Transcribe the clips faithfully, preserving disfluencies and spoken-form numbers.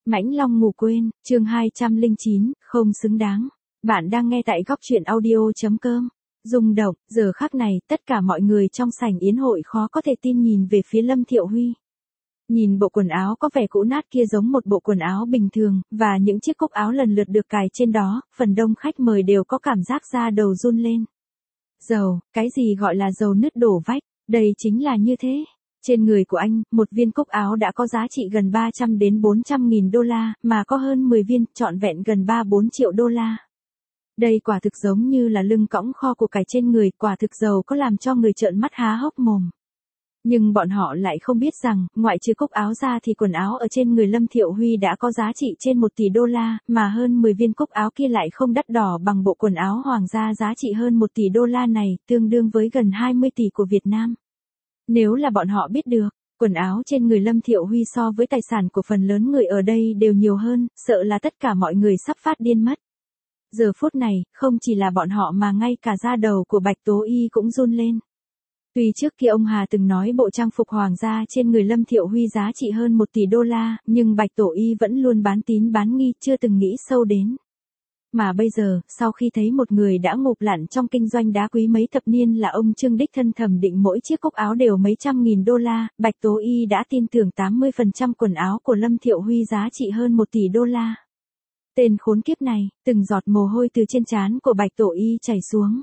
Mãnh Long ngủ quên, chương hai trăm lẻ chín, không xứng đáng. Bạn đang nghe tại góc truyện audio.com. Rung động, giờ khắc này, tất cả mọi người trong sảnh yến hội khó có thể tin nhìn về phía Lâm Thiệu Huy. Nhìn bộ quần áo có vẻ cũ nát kia giống một bộ quần áo bình thường, và những chiếc cúc áo lần lượt được cài trên đó, phần đông khách mời đều có cảm giác da đầu run lên. Dầu, cái gì gọi là dầu nứt đổ vách, đây chính là như thế. Trên người của anh, một viên cúc áo đã có giá trị gần ba trăm đến bốn trăm nghìn đô la, mà có hơn mười viên, trọn vẹn gần ba bốn triệu đô la. Đây quả thực giống như là lưng cõng kho của cải trên người, quả thực giàu có làm cho người trợn mắt há hốc mồm. Nhưng bọn họ lại không biết rằng, ngoại trừ cúc áo ra thì quần áo ở trên người Lâm Thiệu Huy đã có giá trị trên một tỷ đô la, mà hơn mười viên cúc áo kia lại không đắt đỏ bằng bộ quần áo hoàng gia giá trị hơn một tỷ đô la này, tương đương với gần hai mươi tỷ của Việt Nam. Nếu là bọn họ biết được, quần áo trên người Lâm Thiệu Huy so với tài sản của phần lớn người ở đây đều nhiều hơn, sợ là tất cả mọi người sắp phát điên mất. Giờ phút này, không chỉ là bọn họ mà ngay cả da đầu của Bạch Tố Y cũng run lên. Tuy trước kia ông Hà từng nói bộ trang phục hoàng gia trên người Lâm Thiệu Huy giá trị hơn một tỷ đô la, nhưng Bạch Tổ Y vẫn luôn bán tín bán nghi, chưa từng nghĩ sâu đến. Mà bây giờ, sau khi thấy một người đã ngụp lặn trong kinh doanh đá quý mấy thập niên là ông Trương đích thân thẩm định mỗi chiếc cúc áo đều mấy trăm nghìn đô la, Bạch Tố Y đã tin tưởng tám mươi phần trăm quần áo của Lâm Thiệu Huy giá trị hơn một tỷ đô la. Tên khốn kiếp này, từng giọt mồ hôi từ trên trán của Bạch Tổ Y chảy xuống.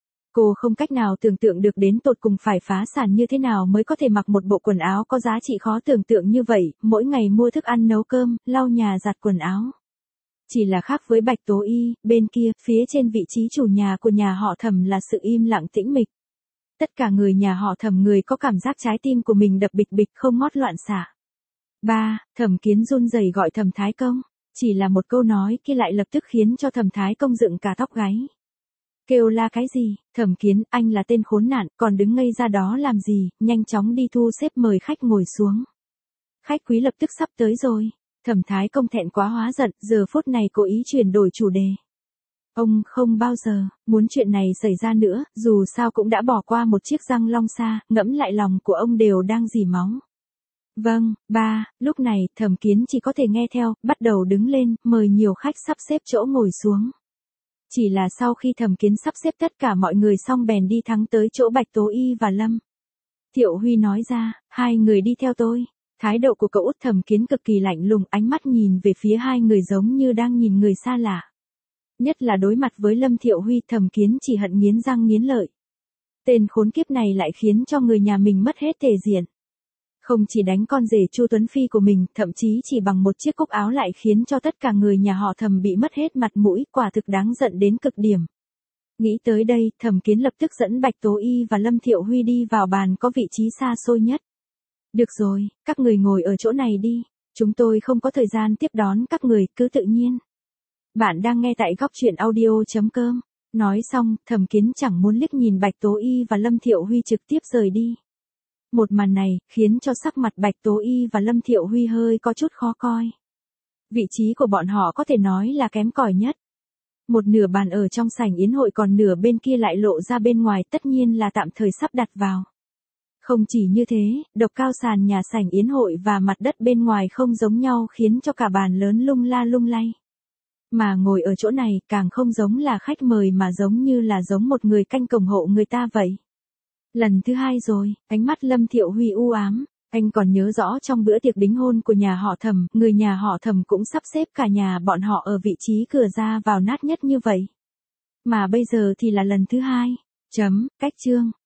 Cô không cách nào tưởng tượng được đến tột cùng phải phá sản như thế nào mới có thể mặc một bộ quần áo có giá trị khó tưởng tượng như vậy, mỗi ngày mua thức ăn nấu cơm, lau nhà giặt quần áo. Chỉ là khác với Bạch Tố Y, bên kia, phía trên vị trí chủ nhà của nhà họ Thẩm là sự im lặng tĩnh mịch. Tất cả người nhà họ Thẩm người có cảm giác trái tim của mình đập bịch bịch không ngót loạn xạ. Ba, Thẩm Kiến run rẩy gọi Thẩm Thái Công. Chỉ là một câu nói kia lại lập tức khiến cho Thẩm Thái Công dựng cả tóc gáy. Kêu la cái gì, Thẩm Kiến, anh là tên khốn nạn, còn đứng ngây ra đó làm gì, nhanh chóng đi thu xếp mời khách ngồi xuống. Khách quý lập tức sắp tới rồi. Thẩm Thái Công thẹn quá hóa giận, giờ phút này cố ý chuyển đổi chủ đề. Ông không bao giờ muốn chuyện này xảy ra nữa, dù sao cũng đã bỏ qua một chiếc răng long xa, ngẫm lại lòng của ông đều đang rỉ máu. Vâng, ba, lúc này, Thẩm Kiến chỉ có thể nghe theo, bắt đầu đứng lên, mời nhiều khách sắp xếp chỗ ngồi xuống. Chỉ là sau khi Thẩm Kiến sắp xếp tất cả mọi người xong bèn đi thẳng tới chỗ Bạch Tố Y và Lâm Thiệu Huy nói ra, hai người đi theo tôi. Thái độ của cậu út Thẩm Kiến cực kỳ lạnh lùng, ánh mắt nhìn về phía hai người giống như đang nhìn người xa lạ. Nhất là đối mặt với Lâm Thiệu Huy, Thẩm Kiến chỉ hận nghiến răng nghiến lợi. Tên khốn kiếp này lại khiến cho người nhà mình mất hết thể diện. Không chỉ đánh con rể Chu Tuấn Phi của mình, thậm chí chỉ bằng một chiếc cúc áo lại khiến cho tất cả người nhà họ Thẩm bị mất hết mặt mũi, quả thực đáng giận đến cực điểm. Nghĩ tới đây, Thẩm Kiến lập tức dẫn Bạch Tố Y và Lâm Thiệu Huy đi vào bàn có vị trí xa xôi nhất. Được rồi, các người ngồi ở chỗ này đi, chúng tôi không có thời gian tiếp đón các người, cứ tự nhiên. Bạn đang nghe tại góc truyện audio.com. Nói xong, Thẩm Kiến chẳng muốn liếc nhìn Bạch Tố Y và Lâm Thiệu Huy trực tiếp rời đi. Một màn này, khiến cho sắc mặt Bạch Tố Y và Lâm Thiệu Huy hơi có chút khó coi. Vị trí của bọn họ có thể nói là kém cỏi nhất. Một nửa bàn ở trong sảnh yến hội còn nửa bên kia lại lộ ra bên ngoài, tất nhiên là tạm thời sắp đặt vào. Không chỉ như thế, độc cao sàn nhà sảnh yến hội và mặt đất bên ngoài không giống nhau khiến cho cả bàn lớn lung la lung lay. Mà ngồi ở chỗ này càng không giống là khách mời mà giống như là giống một người canh cổng hộ người ta vậy. Lần thứ hai rồi, ánh mắt Lâm Thiệu Huy u ám, anh còn nhớ rõ trong bữa tiệc đính hôn của nhà họ Thẩm, người nhà họ Thẩm cũng sắp xếp cả nhà bọn họ ở vị trí cửa ra vào nát nhất như vậy. Mà bây giờ thì là lần thứ hai. Chấm, cách chương.